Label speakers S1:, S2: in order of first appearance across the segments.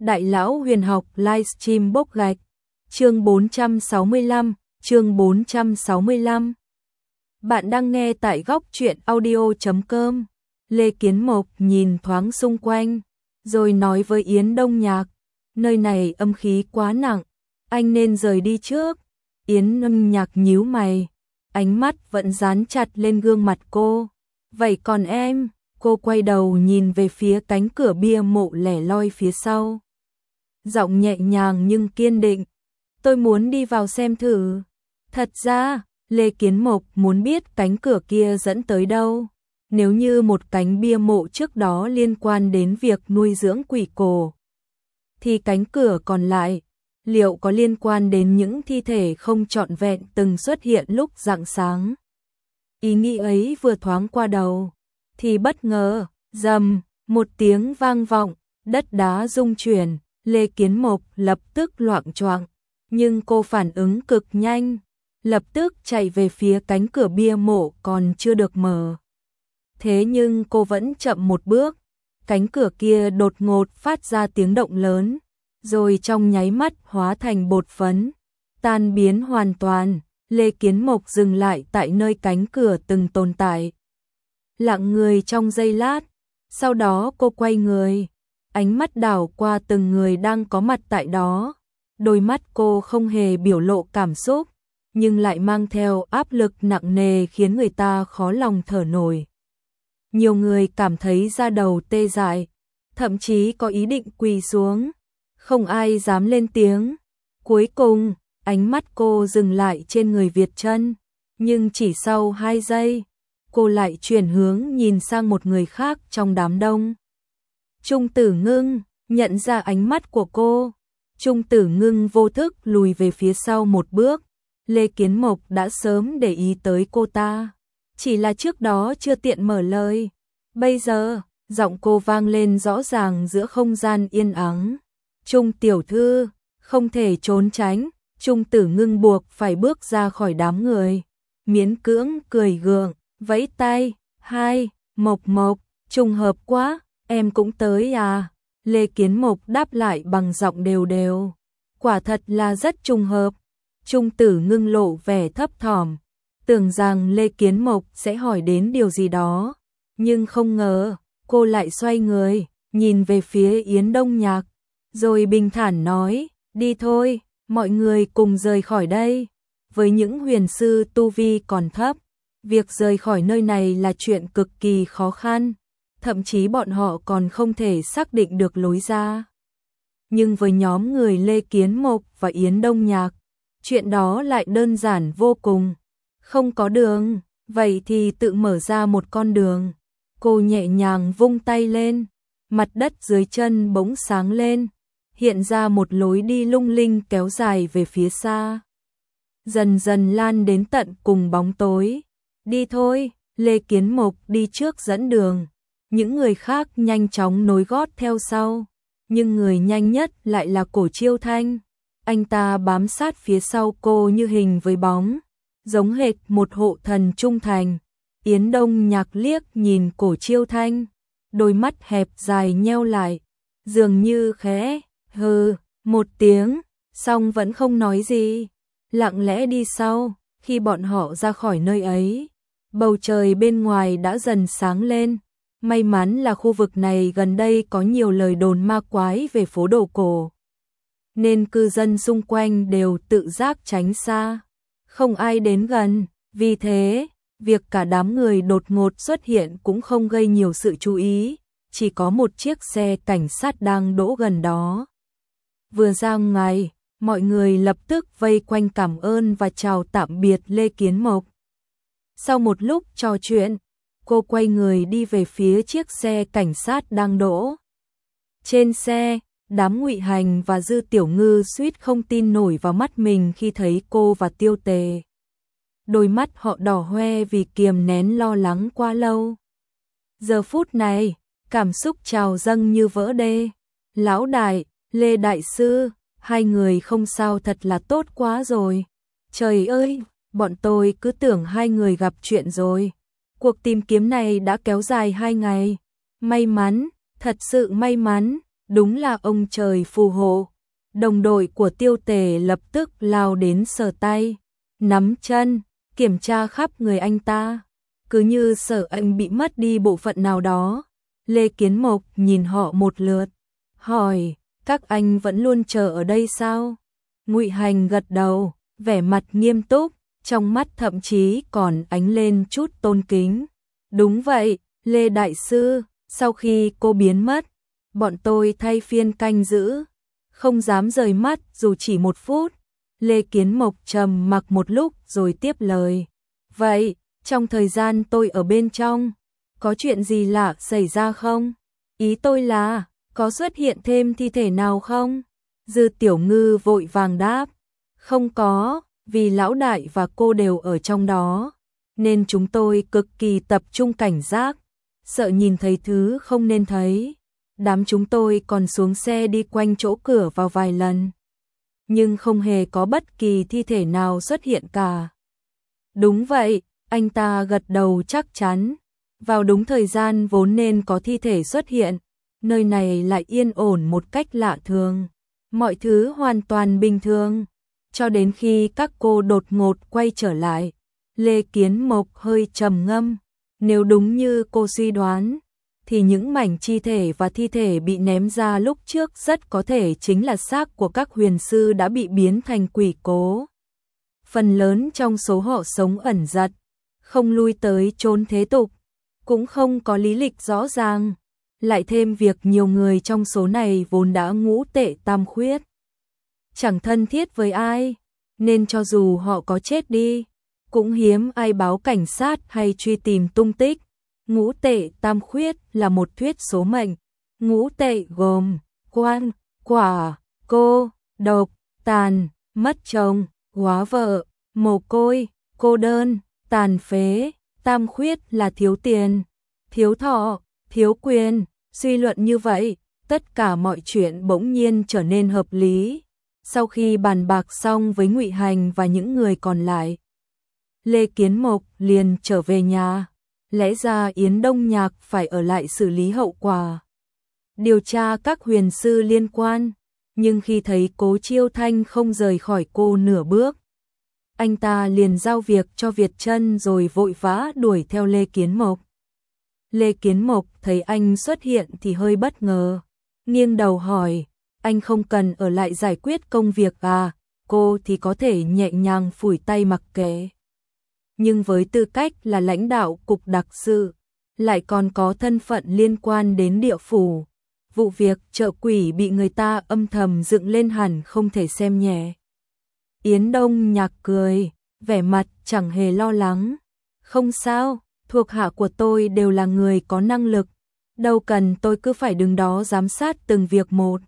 S1: Đại lão huyền học livestream bốc gạch. Chương 465, chương 465. Bạn đang nghe tại góc truyện audio.com. Lê Kiến Mộc nhìn thoáng xung quanh, rồi nói với Yến Đông Nhạc, nơi này âm khí quá nặng, anh nên rời đi trước. Yến Đông Nhạc nhíu mày, ánh mắt vẫn dán chặt lên gương mặt cô. Vậy còn em? Cô quay đầu nhìn về phía cánh cửa bia mộ lẻ loi phía sau. Giọng nhẹ nhàng nhưng kiên định. Tôi muốn đi vào xem thử. Thật ra, Lê Kiến Mộc muốn biết cánh cửa kia dẫn tới đâu. Nếu như một cánh bia mộ trước đó liên quan đến việc nuôi dưỡng quỷ cổ, thì cánh cửa còn lại, liệu có liên quan đến những thi thể không trọn vẹn từng xuất hiện lúc rạng sáng? Ý nghĩ ấy vừa thoáng qua đầu, thì bất ngờ, rầm, một tiếng vang vọng, đất đá rung chuyển, Lê Kiến Mộc lập tức loạng choạng, nhưng cô phản ứng cực nhanh, lập tức chạy về phía cánh cửa bia mộ còn chưa được mở. Thế nhưng cô vẫn chậm một bước, cánh cửa kia đột ngột phát ra tiếng động lớn, rồi trong nháy mắt hóa thành bột phấn, tan biến hoàn toàn. Lê Kiến Mộc dừng lại tại nơi cánh cửa từng tồn tại, lặng người trong giây lát, sau đó cô quay người, ánh mắt đảo qua từng người đang có mặt tại đó. Đôi mắt cô không hề biểu lộ cảm xúc, nhưng lại mang theo áp lực nặng nề khiến người ta khó lòng thở nổi. Nhiều người cảm thấy da đầu tê dại, thậm chí có ý định quỳ xuống, không ai dám lên tiếng. Cuối cùng, ánh mắt cô dừng lại trên người Việt Trân, nhưng chỉ sau 2 giây, cô lại chuyển hướng nhìn sang một người khác trong đám đông. Trung Tử Ngưng nhận ra ánh mắt của cô, Trung Tử Ngưng vô thức lùi về phía sau một bước. Lê Kiến Mộc đã sớm để ý tới cô ta, chỉ là trước đó chưa tiện mở lời. Bây giờ, giọng cô vang lên rõ ràng giữa không gian yên ắng. Trung tiểu thư, không thể trốn tránh. Trung Tử Ngưng buộc phải bước ra khỏi đám người, miễn cưỡng cười gượng, vẫy tay. Hai, Mộc Mộc, trùng hợp quá, em cũng tới à? Lê Kiến Mộc đáp lại bằng giọng đều đều. Quả thật là rất trùng hợp. Trung Tử Ngưng lộ vẻ thấp thỏm, tưởng rằng Lê Kiến Mộc sẽ hỏi đến điều gì đó, nhưng không ngờ, cô lại xoay người, nhìn về phía Yến Đông Nhạc, rồi bình thản nói, đi thôi, mọi người cùng rời khỏi đây. Với những huyền sư tu vi còn thấp, việc rời khỏi nơi này là chuyện cực kỳ khó khăn, thậm chí bọn họ còn không thể xác định được lối ra. Nhưng với nhóm người Lê Kiến Mộc và Yến Đông Nhạc, chuyện đó lại đơn giản vô cùng. Không có đường, vậy thì tự mở ra một con đường. Cô nhẹ nhàng vung tay lên, mặt đất dưới chân bỗng sáng lên, hiện ra một lối đi lung linh kéo dài về phía xa, dần dần lan đến tận cùng bóng tối. Đi thôi, Lê Kiến Mộc đi trước dẫn đường, những người khác nhanh chóng nối gót theo sau, nhưng người nhanh nhất lại là Cổ Chiêu Thanh. Anh ta bám sát phía sau cô như hình với bóng, giống hệt một hộ thần trung thành. Yến Đông Nhạc liếc nhìn Cổ Chiêu Thanh, đôi mắt hẹp dài nheo lại, dường như khẽ hừ một tiếng, song vẫn không nói gì, lặng lẽ đi sau. Khi bọn họ ra khỏi nơi ấy, bầu trời bên ngoài đã dần sáng lên. May mắn là khu vực này gần đây có nhiều lời đồn ma quái về phố đồ cổ, nên cư dân xung quanh đều tự giác tránh xa, không ai đến gần. Vì thế, việc cả đám người đột ngột xuất hiện cũng không gây nhiều sự chú ý, chỉ có một chiếc xe cảnh sát đang đỗ gần đó. Vừa ra ngoài, mọi người lập tức vây quanh cảm ơn và chào tạm biệt Lê Kiến Mộc. Sau một lúc trò chuyện, cô quay người đi về phía chiếc xe cảnh sát đang đỗ. Trên xe, đám Ngụy Hành và Dư Tiểu Ngư suýt không tin nổi vào mắt mình khi thấy cô và Tiêu Tề. Đôi mắt họ đỏ hoe vì kiềm nén lo lắng quá lâu. Giờ phút này, cảm xúc trào dâng như vỡ đê. Lão đại, Lê đại sư, hai người không sao thật là tốt quá rồi. Trời ơi, bọn tôi cứ tưởng hai người gặp chuyện rồi. Cuộc tìm kiếm này đã kéo dài 2 ngày. May mắn, thật sự may mắn. Đúng là ông trời phù hộ. Đồng đội của Tiêu Tề lập tức lao đến sờ tay, nắm chân, kiểm tra khắp người anh ta. Cứ như sợ anh bị mất đi bộ phận nào đó. Lê Kiến Mộc nhìn họ một lượt, hỏi, các anh vẫn luôn chờ ở đây sao? Ngụy Hành gật đầu, vẻ mặt nghiêm túc, trong mắt thậm chí còn ánh lên chút tôn kính. Đúng vậy, Lê Đại Sư, sau khi cô biến mất, bọn tôi thay phiên canh giữ, không dám rời mắt dù chỉ một phút. Lê Kiến Mộc trầm mặc một lúc rồi tiếp lời. Vậy, trong thời gian tôi ở bên trong, có chuyện gì lạ xảy ra không? Ý tôi là, có xuất hiện thêm thi thể nào không? Dư Tiểu Ngư vội vàng đáp. Không có, vì lão đại và cô đều ở trong đó, nên chúng tôi cực kỳ tập trung cảnh giác, sợ nhìn thấy thứ không nên thấy. Đám chúng tôi còn xuống xe đi quanh chỗ cửa vào vài lần, nhưng không hề có bất kỳ thi thể nào xuất hiện cả. Đúng vậy, anh ta gật đầu chắc chắn. Vào đúng thời gian vốn nên có thi thể xuất hiện, nơi này lại yên ổn một cách lạ thường. Mọi thứ hoàn toàn bình thường, cho đến khi các cô đột ngột quay trở lại. Lê Kiến Mộc hơi trầm ngâm, nếu đúng như cô suy đoán, thì những mảnh chi thể và thi thể bị ném ra lúc trước rất có thể chính là xác của các huyền sư đã bị biến thành quỷ cố. Phần lớn trong số họ sống ẩn dật, không lui tới chốn thế tục, cũng không có lý lịch rõ ràng. Lại thêm việc nhiều người trong số này vốn đã ngũ tệ tam khuyết, chẳng thân thiết với ai, nên cho dù họ có chết đi, cũng hiếm ai báo cảnh sát hay truy tìm tung tích. Ngũ tệ tam khuyết là một thuyết số mệnh. Ngũ tệ gồm quan, quả, cô, độc, tàn, mất chồng, góa vợ, mồ côi, cô đơn, tàn phế. Tam khuyết là thiếu tiền, thiếu thọ, thiếu quyền. Suy luận như vậy, tất cả mọi chuyện bỗng nhiên trở nên hợp lý. Sau khi bàn bạc xong với Ngụy Hành và những người còn lại, Lê Kiến Mộc liền trở về nhà. Lẽ ra Yến Đông Nhạc phải ở lại xử lý hậu quả, điều tra các huyền sư liên quan, nhưng khi thấy Cố Chiêu Thanh không rời khỏi cô nửa bước, anh ta liền giao việc cho Việt Trân rồi vội vã đuổi theo Lê Kiến Mộc. Lê Kiến Mộc thấy anh xuất hiện thì hơi bất ngờ, nghiêng đầu hỏi, anh không cần ở lại giải quyết công việc à? Cô thì có thể nhẹ nhàng phủi tay mặc kệ, nhưng với tư cách là lãnh đạo cục đặc sự, lại còn có thân phận liên quan đến địa phủ, vụ việc chợ quỷ bị người ta âm thầm dựng lên hẳn không thể xem nhẹ. Yến Đông Nhạc cười, vẻ mặt chẳng hề lo lắng. Không sao, thuộc hạ của tôi đều là người có năng lực, đâu cần tôi cứ phải đứng đó giám sát từng việc một.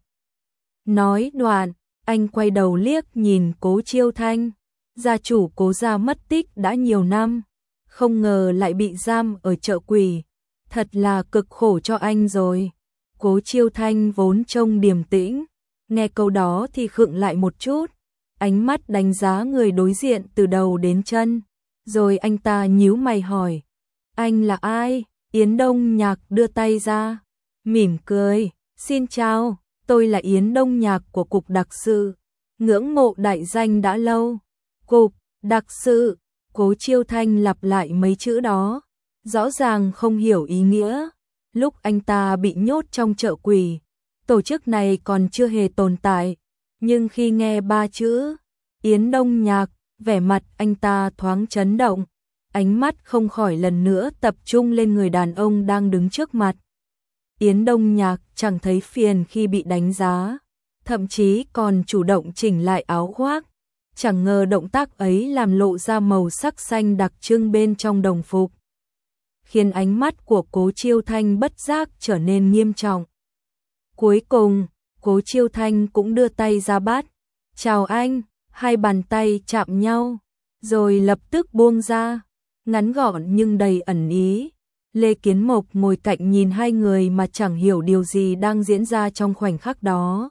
S1: Nói đoạn, anh quay đầu liếc nhìn Cố Chiêu Thanh. Gia chủ Cố gia mất tích đã nhiều năm, không ngờ lại bị giam ở chợ quỷ, thật là cực khổ cho anh rồi. Cố Chiêu Thanh vốn trông điềm tĩnh, nghe câu đó thì khựng lại một chút, ánh mắt đánh giá người đối diện từ đầu đến chân, rồi anh ta nhíu mày hỏi, anh là ai? Yến Đông Nhạc đưa tay ra, mỉm cười, xin chào, tôi là Yến Đông Nhạc của cục đặc sự, ngưỡng mộ đại danh đã lâu. Cục đặc sự. Cố Chiêu Thanh lặp lại mấy chữ đó, rõ ràng không hiểu ý nghĩa. Lúc anh ta bị nhốt trong chợ quỷ, tổ chức này còn chưa hề tồn tại, nhưng khi nghe ba chữ Yến Đông Nhạc, vẻ mặt anh ta thoáng chấn động, ánh mắt không khỏi lần nữa tập trung lên người đàn ông đang đứng trước mặt. Yến Đông Nhạc chẳng thấy phiền khi bị đánh giá, thậm chí còn chủ động chỉnh lại áo khoác. Chẳng ngờ động tác ấy làm lộ ra màu sắc xanh đặc trưng bên trong đồng phục, khiến ánh mắt của Cố Chiêu Thanh bất giác trở nên nghiêm trọng. Cuối cùng, Cố Chiêu Thanh cũng đưa tay ra bắt. Chào anh, hai bàn tay chạm nhau, rồi lập tức buông ra, ngắn gọn nhưng đầy ẩn ý. Lê Kiến Mộc ngồi cạnh nhìn hai người mà chẳng hiểu điều gì đang diễn ra trong khoảnh khắc đó.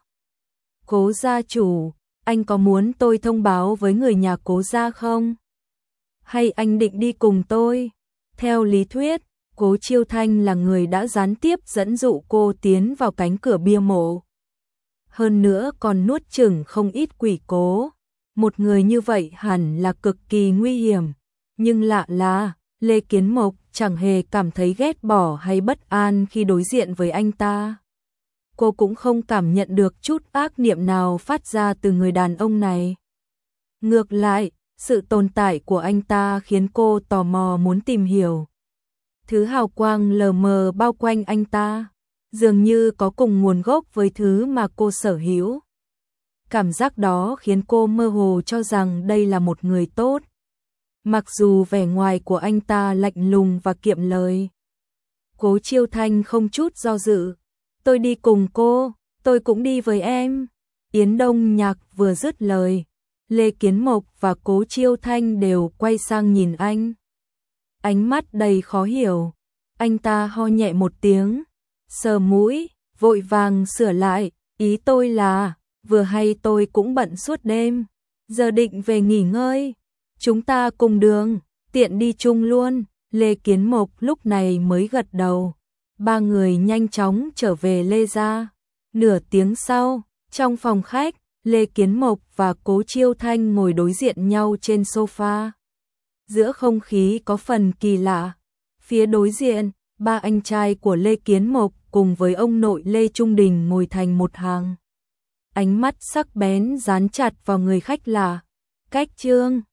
S1: Cố gia chủ, anh có muốn tôi thông báo với người nhà Cố gia không? Hay anh định đi cùng tôi? Theo lý thuyết, Cố Chiêu Thanh là người đã gián tiếp dẫn dụ cô tiến vào cánh cửa bia mộ. hơn nữa còn nuốt chửng không ít quỷ cố. Một người như vậy hẳn là cực kỳ nguy hiểm, nhưng lạ là Lê Kiến Mộc chẳng hề cảm thấy ghét bỏ hay bất an khi đối diện với anh ta. Cô cũng không cảm nhận được chút ác niệm nào phát ra từ người đàn ông này. Ngược lại, sự tồn tại của anh ta khiến cô tò mò muốn tìm hiểu. Thứ hào quang lờ mờ bao quanh anh ta, dường như có cùng nguồn gốc với thứ mà cô sở hữu. Cảm giác đó khiến cô mơ hồ cho rằng đây là một người tốt. Mặc dù vẻ ngoài của anh ta lạnh lùng và kiệm lời. Cố Chiêu Thanh không chút do dự. Tôi đi cùng cô, tôi cũng đi với em. Yến Đông Nhạc vừa dứt lời, Lê Kiến Mộc và Cố Chiêu Thanh đều quay sang nhìn anh. Ánh mắt đầy khó hiểu, anh ta ho nhẹ một tiếng, sờ mũi, vội vàng sửa lại, ý tôi là, vừa hay tôi cũng bận suốt đêm, giờ định về nghỉ ngơi, chúng ta cùng đường, tiện đi chung luôn. Lê Kiến Mộc lúc này mới gật đầu. Ba người nhanh chóng trở về Lê gia. Nửa tiếng sau, trong phòng khách, Lê Kiến Mộc và Cố Chiêu Thanh ngồi đối diện nhau trên sofa. Giữa không khí có phần kỳ lạ. Phía đối diện, ba anh trai của Lê Kiến Mộc cùng với ông nội Lê Trung Đình ngồi thành một hàng. Ánh mắt sắc bén dán chặt vào người khách lạ. Cách Trương